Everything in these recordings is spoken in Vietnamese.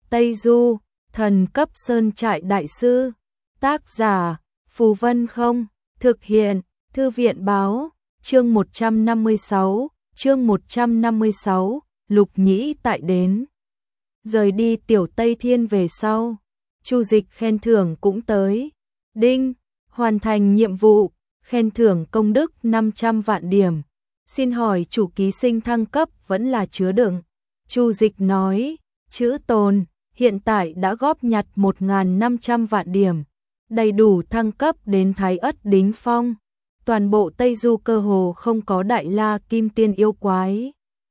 Tây Du, thần cấp sơn trại đại sư. Tác giả, Phù Vân Không. Thực hiện, Thư viện Báo. Chương 156, Lục Nhĩ tại đến. Rời đi Tiểu Tây Thiên về sau, Chu Dịch khen thưởng cũng tới. Đinh, hoàn thành nhiệm vụ, khen thưởng công đức 500 vạn điểm. Xin hỏi chủ ký sinh thăng cấp vẫn là chứa đựng. Chu Dịch nói, chữ tồn, hiện tại đã góp nhặt 1.500 vạn điểm, đầy đủ thăng cấp đến Thái Ất Đính Phong. Toàn bộ Tây Du cơ hồ không có Đại La Kim Tiên yêu quái,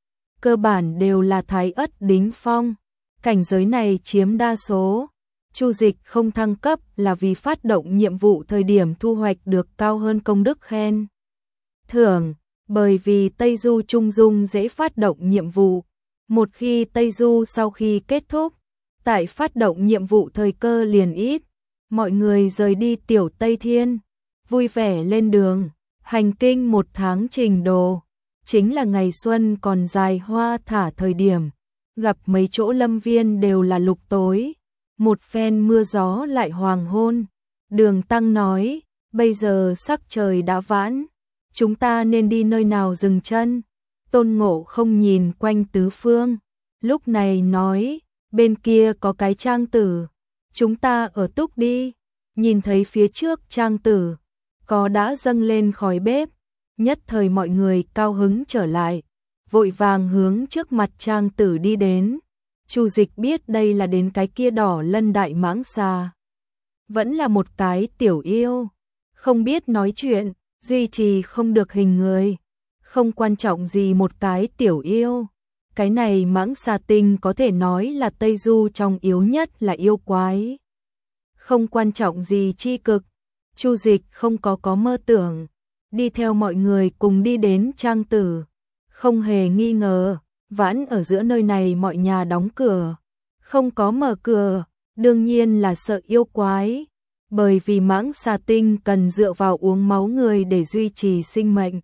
cơ bản đều là Thái Ất Đính Phong, cảnh giới này chiếm đa số. Chu Dịch không thăng cấp là vì phát động nhiệm vụ thời điểm thu hoạch được cao hơn công đức khen thưởng, bởi vì Tây Du trung dung dễ phát động nhiệm vụ. Một khi Tây Du sau khi kết thúc, tại phát động nhiệm vụ thời cơ liền ít, mọi người rời đi Tiểu Tây Thiên, vui vẻ lên đường, hành kinh 1 tháng trình đồ, chính là ngày xuân còn dài hoa thả thời điểm, gặp mấy chỗ lâm viên đều là lục tối, một phen mưa gió lại hoàng hôn. Đường Tăng nói, bây giờ sắc trời đã vãn, chúng ta nên đi nơi nào dừng chân. Tôn Ngộ không nhìn quanh tứ phương, lúc này nói, bên kia có cái trang tử, chúng ta ở túc đi. Nhìn thấy phía trước trang tử, có đã dâng lên khói bếp, nhất thời mọi người cao hứng trở lại, vội vàng hướng trước mặt trang tử đi đến. Chu Dịch biết đây là đến cái kia đỏ lân đại mãng xà, vẫn là một cái tiểu yêu, không biết nói chuyện, duy trì không được hình người, không quan trọng gì một cái tiểu yêu. Cái này mãng xà tinh có thể nói là Tây Du trong yếu nhất là yêu quái, không quan trọng gì chi cực. Chu Dịch không có mơ tưởng, đi theo mọi người cùng đi đến trang tử, không hề nghi ngờ, vãn ở giữa nơi này mọi nhà đóng cửa, không có mở cửa, đương nhiên là sợ yêu quái, bởi vì mãng xà tinh cần dựa vào uống máu người để duy trì sinh mệnh.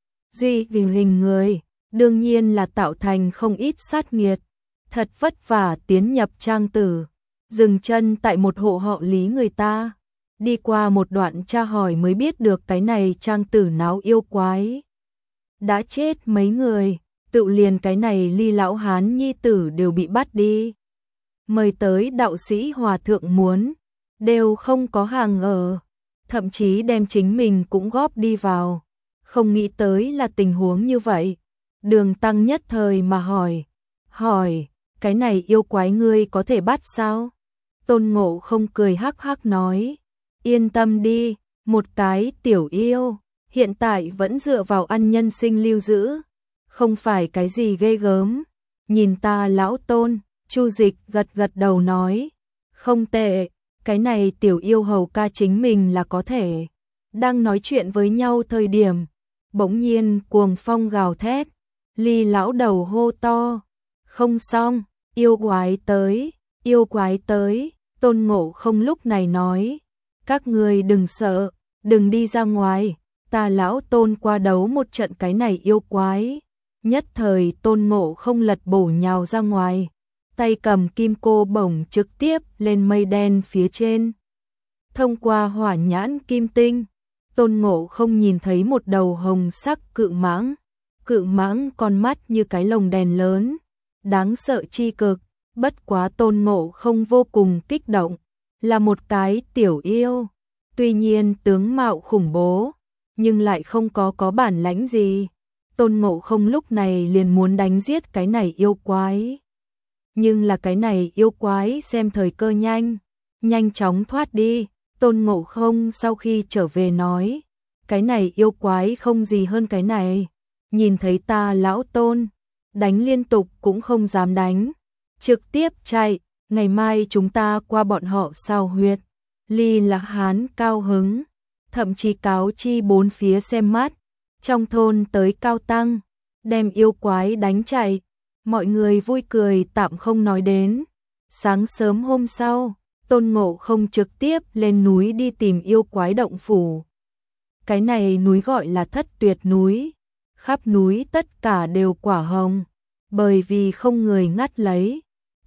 Duy vì hình người, đương nhiên là tạo thành không ít sát nghiệt, thật vất vả tiến nhập trang tử, dừng chân tại một hộ họ Lý người ta. Đi qua một đoạn tra hỏi mới biết được cái này trang tử náo yêu quái, đã chết mấy người, tự liền cái này Ly lão hán nhi tử đều bị bắt đi. Mời tới đạo sĩ hòa thượng muốn, đều không có hàng ở, thậm chí đem chính mình cũng góp đi vào, không nghĩ tới là tình huống như vậy. Đường Tăng nhất thời mà hỏi, cái này yêu quái ngươi có thể bắt sao? Tôn Ngộ không cười hắc hắc nói, yên tâm đi, một cái tiểu yêu, hiện tại vẫn dựa vào ăn nhân sinh lưu giữ, không phải cái gì ghê gớm. Nhìn ta lão Tôn, Chu Dịch gật đầu nói, không tệ, cái này tiểu yêu hầu ca chính mình là có thể. Đang nói chuyện với nhau thời điểm, bỗng nhiên cuồng phong gào thét, Ly lão đầu hô to, không xong, yêu quái tới. Tôn Ngộ không lúc này nói, các người đừng sợ, đừng đi ra ngoài, ta lão Tôn qua đấu một trận cái này yêu quái. Nhất thời Tôn Ngộ không lật bổ nhào ra ngoài, tay cầm kim cô bổng trực tiếp lên mây đen phía trên. Thông qua hỏa nhãn kim tinh, Tôn Ngộ không nhìn thấy một đầu hồng sắc cự mãng con mắt như cái lồng đèn lớn, đáng sợ chi cực. Bất quá Tôn Ngộ không vô cùng kích động, là một cái tiểu yêu, tuy nhiên tướng mạo khủng bố, nhưng lại không có bản lãnh gì. Tôn Ngộ không lúc này liền muốn đánh giết cái này yêu quái. Nhưng là cái này yêu quái xem thời cơ nhanh chóng thoát đi. Tôn Ngộ không sau khi trở về nói, cái này yêu quái không gì hơn cái này, nhìn thấy ta lão Tôn, đánh liên tục cũng không dám đánh, trực tiếp chạy, ngày mai chúng ta qua bọn họ sao huyệt. Ly Lạc Hán cao hứng, thậm chí cáo chi bốn phía xem mắt, trong thôn tới cao tăng, đem yêu quái đánh chạy, mọi người vui cười tạm không nói đến. Sáng sớm hôm sau, Tôn Ngộ không trực tiếp lên núi đi tìm yêu quái động phủ. Cái này núi gọi là Thất Tuyệt núi, khắp núi tất cả đều quả hồng, bởi vì không người ngắt lấy.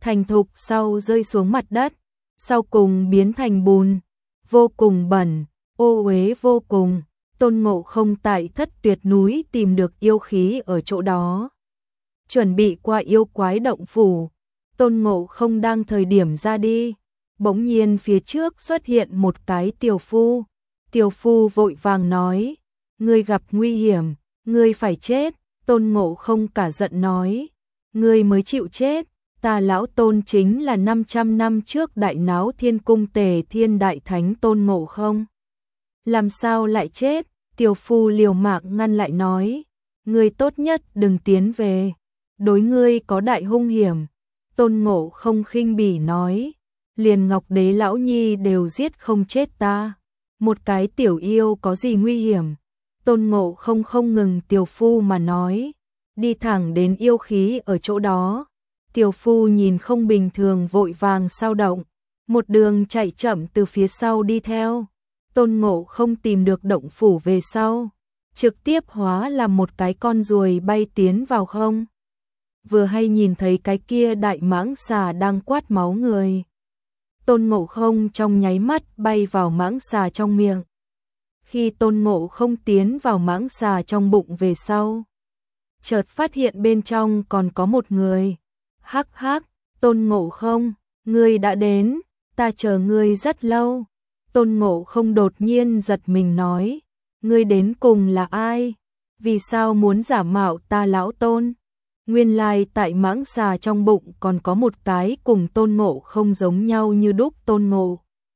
thành thục sau rơi xuống mặt đất, sau cùng biến thành bùn, vô cùng bẩn, ô uế vô cùng. Tôn Ngộ Không tại Thất Tuyệt núi tìm được yêu khí ở chỗ đó, chuẩn bị qua yêu quái động phủ. Tôn Ngộ Không đang thời điểm ra đi, bỗng nhiên phía trước xuất hiện một cái tiểu phu. Tiểu phu vội vàng nói, ngươi gặp nguy hiểm, ngươi phải chết. Tôn Ngộ Không cả giận nói, ngươi mới chịu chết, ta lão Tôn chính là 500 năm trước đại náo thiên cung Tề Thiên Đại Thánh Tôn Ngộ Không. Làm sao lại chết? Tiểu phu liều mạng ngăn lại nói, ngươi tốt nhất đừng tiến về, đối ngươi có đại hung hiểm. Tôn Ngộ Không khinh bỉ nói, liền Ngọc Đế lão nhi đều giết không chết ta, một cái tiểu yêu có gì nguy hiểm. Tôn Ngộ Không không ngừng tiểu phu mà nói, đi thẳng đến yêu khí ở chỗ đó. Tiểu phu nhìn không bình thường vội vàng sao động, một đường chạy chậm từ phía sau đi theo. Tôn Ngộ Không tìm được động phủ về sau, trực tiếp hóa làm một cái con ruồi bay tiến vào không. Vừa hay nhìn thấy cái kia đại mãng xà đang quát máu người. Tôn Ngộ Không trong nháy mắt bay vào mãng xà trong miệng. Khi Tôn Ngộ Không tiến vào mãng xà trong bụng về sau, chợt phát hiện bên trong còn có một người. Hắc hắc, Tôn Ngộ Không, ngươi đã đến, ta chờ ngươi rất lâu. Tôn Ngộ Không đột nhiên giật mình nói, ngươi đến cùng là ai? Vì sao muốn giả mạo ta lão Tôn? Nguyên lai tại mãng xà trong bụng còn có một cái cùng Tôn Ngộ Không giống nhau như đúc. Tôn Ngộ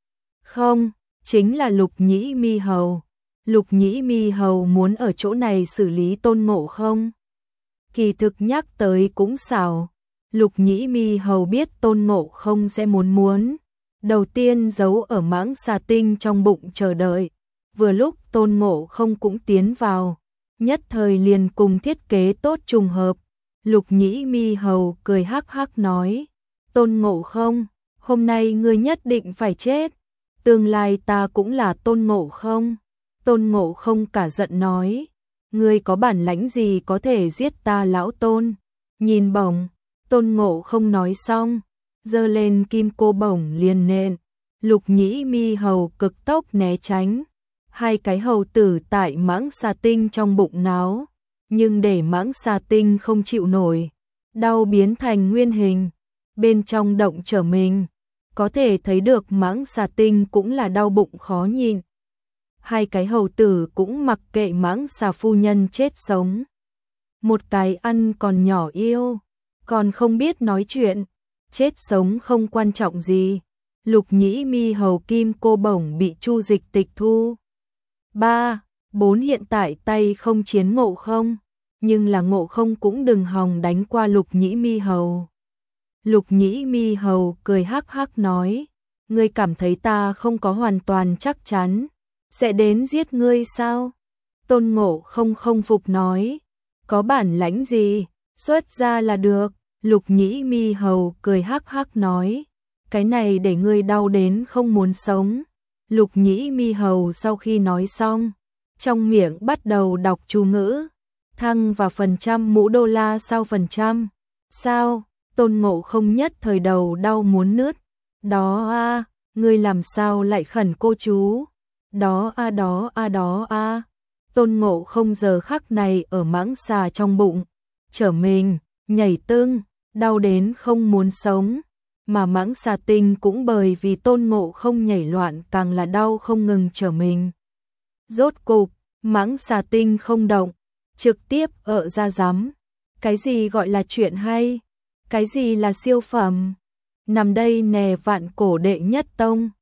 Không, chính là Lục Nhĩ Mi Hầu. Lục Nhĩ Mi Hầu muốn ở chỗ này xử lý Tôn Ngộ Không. Kỳ thực nhắc tới cũng xảo, Lục Nhĩ Mi Hầu biết Tôn Ngộ Không sẽ muốn. Đầu tiên giấu ở mãng xà tinh trong bụng chờ đợi, vừa lúc Tôn Ngộ Không cũng tiến vào, nhất thời liền cùng thiết kế tốt trùng hợp. Lục Nhĩ Mi Hầu cười hắc hắc nói, Tôn Ngộ Không, hôm nay ngươi nhất định phải chết, tương lai ta cũng là Tôn Ngộ Không. Tôn Ngộ Không cả giận nói, ngươi có bản lãnh gì có thể giết ta lão Tôn? Nhìn bổng, Tôn Ngộ Không nói xong, giơ lên kim cô bổng liền nện. Lục Nhĩ Mi Hầu cực tốc né tránh, hai cái hầu tử tại mãng xà tinh trong bụng náo, nhưng để mãng xà tinh không chịu nổi, đau biến thành nguyên hình, bên trong động trở mình, có thể thấy được mãng xà tinh cũng là đau bụng khó nhịn. Hai cái hầu tử cũng mặc kệ mãng xà phu nhân chết sống. Một cái ăn còn nhỏ yêu, còn không biết nói chuyện, chết sống không quan trọng gì. Lục Nhĩ Mi Hầu kim cô bổng bị Chu Dịch tịch thu. 3, 4 hiện tại tay không chiến Ngộ Không, nhưng là Ngộ Không cũng đừng hòng đánh qua Lục Nhĩ Mi Hầu. Lục Nhĩ Mi Hầu cười hắc hắc nói, ngươi cảm thấy ta không có hoàn toàn chắc chắn sẽ đến giết ngươi sao? Tôn Ngộ Không không phục nói, có bản lãnh gì, xuất ra là được. Lục Nhĩ Mi Hầu cười hắc hắc nói, cái này để ngươi đau đến không muốn sống. Lục Nhĩ Mi Hầu sau khi nói xong, trong miệng bắt đầu đọc chú ngữ, thăng và phần trăm mũ đô la sau phần trăm. Sao? Tôn Ngộ Không nhất thời đầu đau muốn nứt. Đó a, ngươi làm sao lại khẩn cô chú? Đó a đó a đó a. Tôn Ngộ Không giờ khắc này ở mãng xà trong bụng, trở mình, nhảy tưng, đau đến không muốn sống. Mà mãng xà tinh cũng bởi vì Tôn Ngộ Không nhảy loạn càng là đau không ngừng trở mình. Rốt cục, mãng xà tinh không động, trực tiếp ợ ra rắm. Cái gì gọi là chuyện hay? Cái gì là siêu phẩm? Nằm đây nè vạn cổ đệ nhất tông,